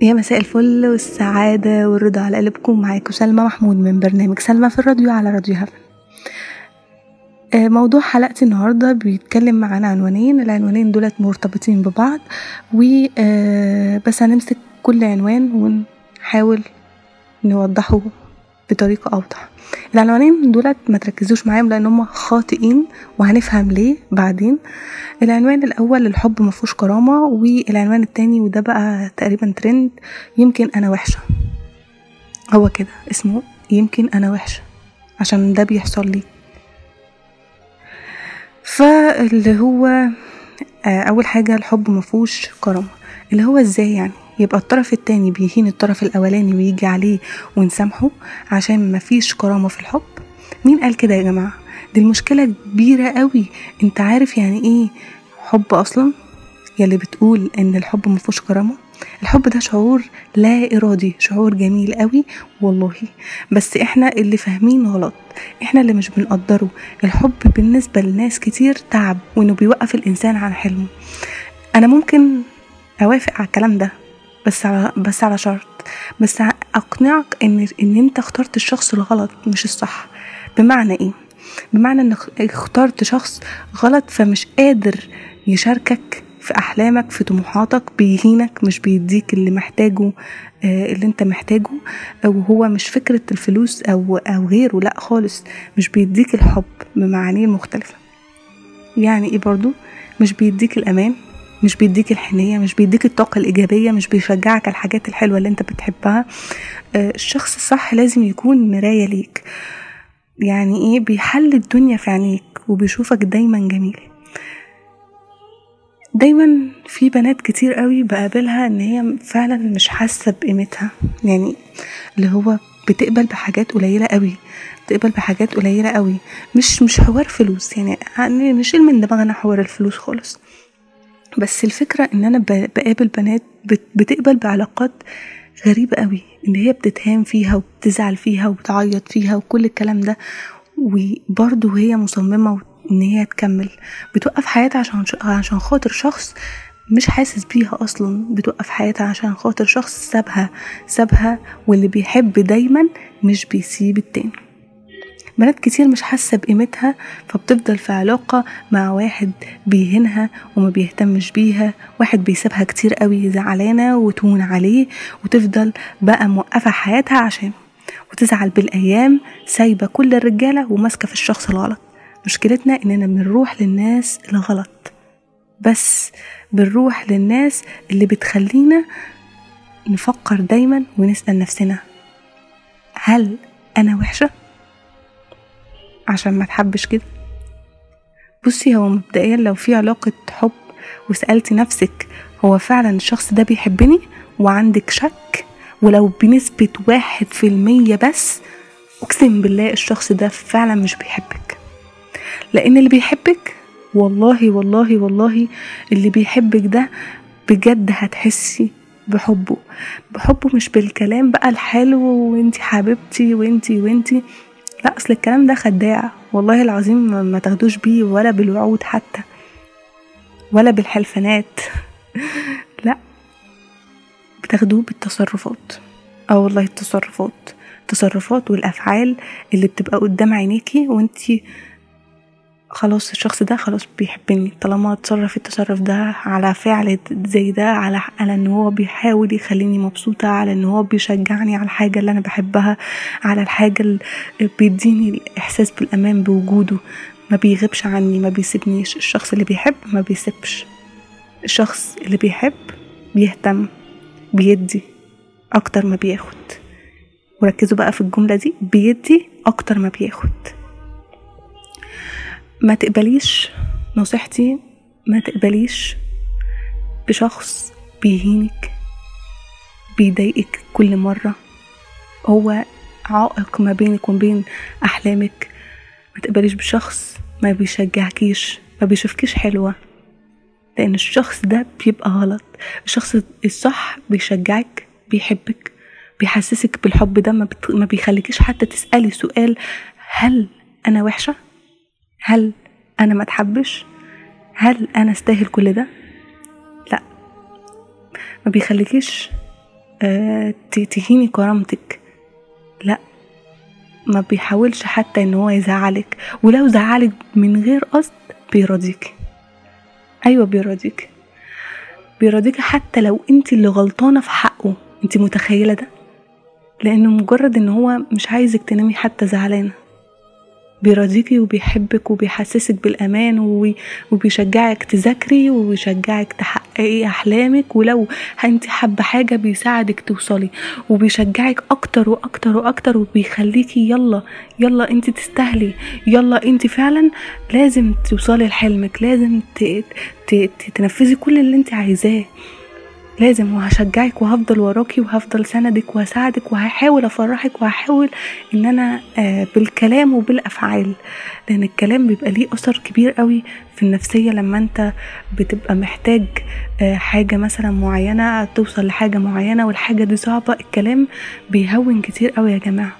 يا مساء الفل والسعادة والرضا على قلبكم. معاكم سلمى محمود من برنامج سلمى في الراديو على راديو هفن. موضوع حلقتي النهاردة بيتكلم عن العنوانين دولت مرتبطين ببعض بس هنمسك كل عنوان ونحاول نوضحه بطريقة أوضح. العنوانين دولت ما تركزوش معاهم لأنهم خاطئين وهنفهم ليه بعدين. العنوان الأول الحب مفهوش كرامة، والعنوان التاني وده بقى تقريبا ترند، يمكن أنا وحشة. هو كده اسمه يمكن أنا وحشة عشان ده بيحصل لي. فاللي هو أول حاجة الحب مفهوش كرامة، اللي هو ازاي يعني يبقى الطرف التاني بيهين الطرف الأولاني ويجي عليه ونسامحه عشان مفيش كرامة في الحب؟ مين قال كده يا جماعة؟ دي المشكلة كبيرة قوي. انت عارف يعني ايه حب اصلا؟ يلي بتقول ان الحب مفهوش كرامة. الحب ده شعور لا ارادي، شعور جميل قوي والله، بس احنا اللي فاهمين غلط، احنا اللي مش بنقدره. الحب بالنسبة لناس كتير تعب، وانه بيوقف الانسان عن حلمه. انا ممكن اوافق على الكلام ده بس على شرط، بس اقنعك ان انت اخترت الشخص الغلط مش الصح. بمعنى ايه؟ بمعنى انك اخترت شخص غلط فمش قادر يشاركك في احلامك، في طموحاتك، بيهينك، مش بيديك اللي محتاجه، اللي انت محتاجه. وهو مش فكرة الفلوس او غيره، لا خالص، مش بيديك الحب بمعانيه المختلفة. يعني ايه برضو؟ مش بيديك الامان، مش بيديك الحنية، مش بيديك الطاقة الإيجابية، مش بيشجعك على الحاجات الحلوة اللي انت بتحبها. الشخص الصح لازم يكون مراية ليك، يعني ايه؟ بيحل الدنيا في عينيك وبيشوفك دايما جميل. دايما في بنات كتير قوي بقابلها ان هي فعلا مش حاسة بقيمتها، يعني اللي هو بتقبل بحاجات قليلة قوي، مش حوار فلوس، يعني نشيل من دماغنا حوار الفلوس خالص. بس الفكرة ان انا بقابل بنات بتقبل بعلاقات غريبة قوي، ان هي بتتهان فيها وبتزعل فيها وبتعيط فيها وكل الكلام ده، وبرضه هي مصممة ان هي تكمل، بتوقف حياتها عشان خاطر شخص مش حاسس بيها اصلا، بتوقف حياتها عشان خاطر شخص سابها، واللي بيحب دايما مش بيسيب التاني. بنات كتير مش حاسة بقيمتها، فبتفضل في علاقة مع واحد بيهنها وما بيهتمش بيها، واحد بيسيبها كتير قوي زعلانة وتهون عليه، وتفضل بقى موقفة حياتها عشان، وتزعل بالأيام، سايبة كل الرجالة وماسكة في الشخص الغلط. مشكلتنا إننا بنروح للناس الغلط، بس بنروح للناس اللي بتخلينا نفكر دايما ونسأل نفسنا هل أنا وحشة عشان ما تحبش كده؟ بصي، هو مبدئيا لو في علاقة حب وسألتي نفسك هو فعلا الشخص ده بيحبني وعندك شك، ولو بنسبة 1% بس، اقسم بالله الشخص ده فعلا مش بيحبك. لان اللي بيحبك والله والله والله اللي بيحبك ده بجد هتحسي بحبه مش بالكلام بقى الحلو وانتي حبيبتي وانتي لا، اصل الكلام ده خداع والله العظيم، ما تاخدوش بيه ولا بالوعود حتى ولا بالحلفانات لا، بتاخدوه بالتصرفات. والله التصرفات والافعال اللي بتبقى قدام عينيكي وانتي خلاص الشخص ده خلاص بيحبني، طالما اتصرف التصرف ده على فعل زي ده، على ان هو بيحاول يخليني مبسوطة، على ان هو بيشجعني على الحاجة اللي انا بحبها، على الحاجة اللي بيديني الاحساس بالامان بوجوده، ما بيغيبش عني، ما بيسيبنيش. الشخص اللي بيحب ما بيسيبش، الشخص اللي بيحب بيهتم، بيدي اكتر ما بياخد. وركزوا بقى في الجملة دي، بيدي اكتر ما بياخد. ما تقبليش نصيحتي، ما تقبليش بشخص بيهينك، بيضايقك كل مرة، هو عائق ما بينك وبين أحلامك. ما تقبليش بشخص ما بيشجعكيش، ما بيشوفكيش حلوة، لأن الشخص ده بيبقى غلط. الشخص الصح بيشجعك، بيحبك، بيحسسك بالحب ده، ما بيخليكيش حتى تسألي سؤال هل أنا وحشة؟ هل أنا ما تحبش؟ هل أنا استاهل كل ده؟ لا، ما بيخليكيش تهيني كرامتك، لا، ما بيحاولش حتى ان هو يزعلك، ولو زعلك من غير قصد بيراضيك. ايوه بيراضيك حتى لو انت اللي غلطانة في حقه. انت متخيلة ده؟ لانه مجرد ان هو مش عايزك تنامي حتى زعلانة، بيراضيكي وبيحبك وبيحسسك بالامان وبيشجعك تذاكري وبيشجعك تحققي احلامك، ولو انت حابه حاجه بيساعدك توصلي وبيشجعك اكتر واكتر واكتر، وبيخليكي يلا انت تستاهلي، يلا انت فعلا لازم توصلي لحلمك، لازم تنفذي كل اللي انت عايزاه، لازم، وهشجعك وهفضل وراكي وهفضل سندك وهساعدك وهحاول افرحك وهحاول ان انا بالكلام وبالافعال. لان الكلام بيبقى ليه اثر كبير قوي في النفسية. لما انت بتبقى محتاج حاجة مثلا معينة، توصل لحاجة معينة والحاجة دي صعبة، الكلام بيهون كتير قوي يا جماعة.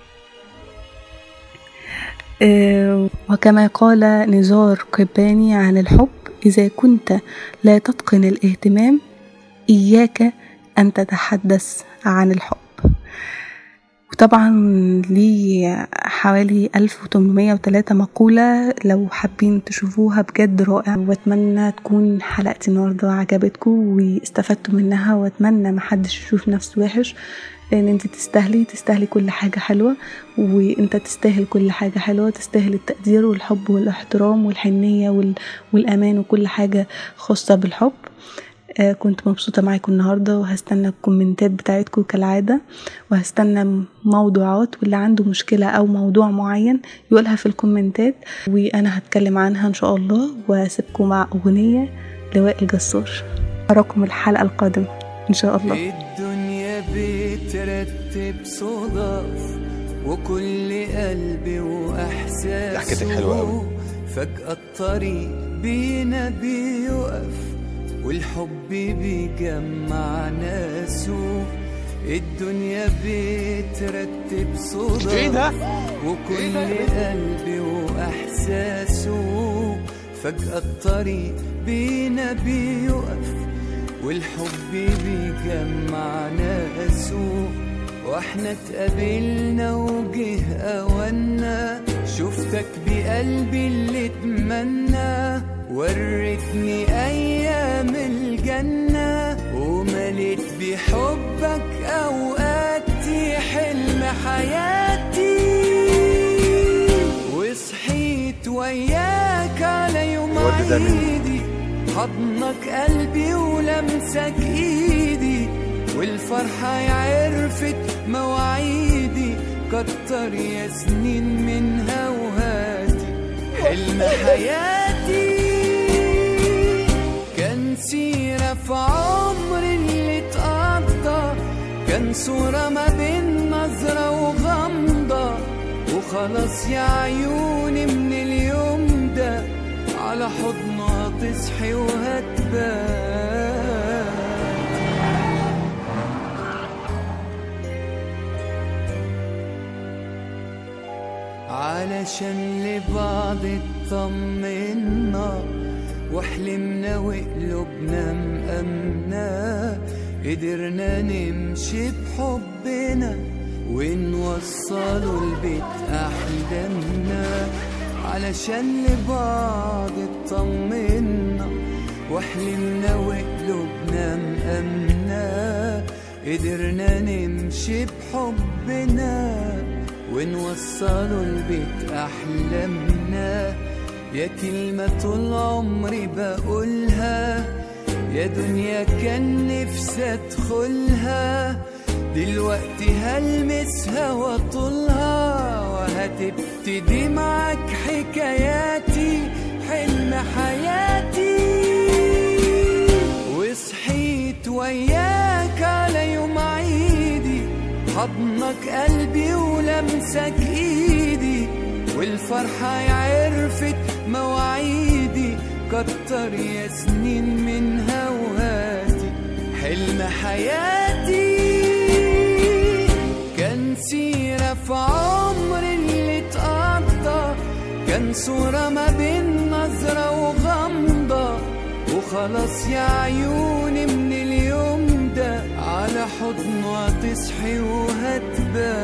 وكما قال نزار قباني عن الحب: إذا كنت لا تتقن الاهتمام إياك أن تتحدث عن الحب. وطبعا لي حوالي 1803 مقولة، لو حابين تشوفوها بجد رائع. واتمنى تكون حلقتي النهاردة عجبتكم واستفدتوا منها، واتمنى محدش يشوف نفسه وحش، لان انت تستاهلي كل حاجة حلوة، وانت تستاهل كل حاجة حلوة، تستاهل التقدير والحب والاحترام والحنية والامان وكل حاجة خاصة بالحب. كنت مبسوطة معاكم النهاردة، وهستنى الكومنتات بتاعتكم كالعادة، وهستنى موضوعات، واللي عنده مشكلة او موضوع معين يقولها في الكومنتات وانا هتكلم عنها ان شاء الله. واسيبكم مع اغنية لوائل جسار. اراكم الحلقة القادمة ان شاء الله. الدنيا بترتب صدف وكل قلبي واحساسه، ضحكتك حلوة قوي. فجأة الطريق بينا بيقف والحب بيجمع ناسه. الدنيا بترتب صدف وكل قلبي واحساسه، فجأة الطريق بينا بيقف والحب بيجمع ناسه. واحنا اتقابلنا وجه اونا، شفتك بقلبي اللي اتمنى، وريتني ايام الجنة ومليت بحبك اوقاتي حلم حياتي. وصحيت وياك على يوم عيدي، حضنك قلبي ولمسك ايدي، والفرحة عرفت مواعيدي، كتر يا سنين منها وهاتي حلم حياتي. كان سيرة في عمري اللي اتقضى، كان صورة ما بين نظرة وغمضة، وخلاص يا عيوني من اليوم ده على حضنها تصحي وهتبان. علشان لبعض اطمنا وحلمنا وقلوبنا مأمنة، قدرنا نمشي بحبنا ونوصلوا البيت أحلامنا. علشان لبعض اطمنا وحلمنا وقلوبنا مأمنة، قدرنا نمشي بحبنا ونوصلوا البيت أحلامنا. يا كلمة طول عمري بقولها، يا دنيا كان نفسي ادخلها، دلوقتي هلمسها واطولها، وهتبتدي معاك حكاياتي حلم حياتي. وصحيت وياك على يوم عيدي، حضنك قلبي ولمسك ايدي، والفرحة عرفت مواعيدي، كتر يا سنين منها وهاتي حلم حياتي. كان سيرة في عمري اللي اتقضى، كان صورة ما بين نظرة وغمضة، وخلاص يا عيوني من اليوم ده على حضنه هتصحي وهتبان.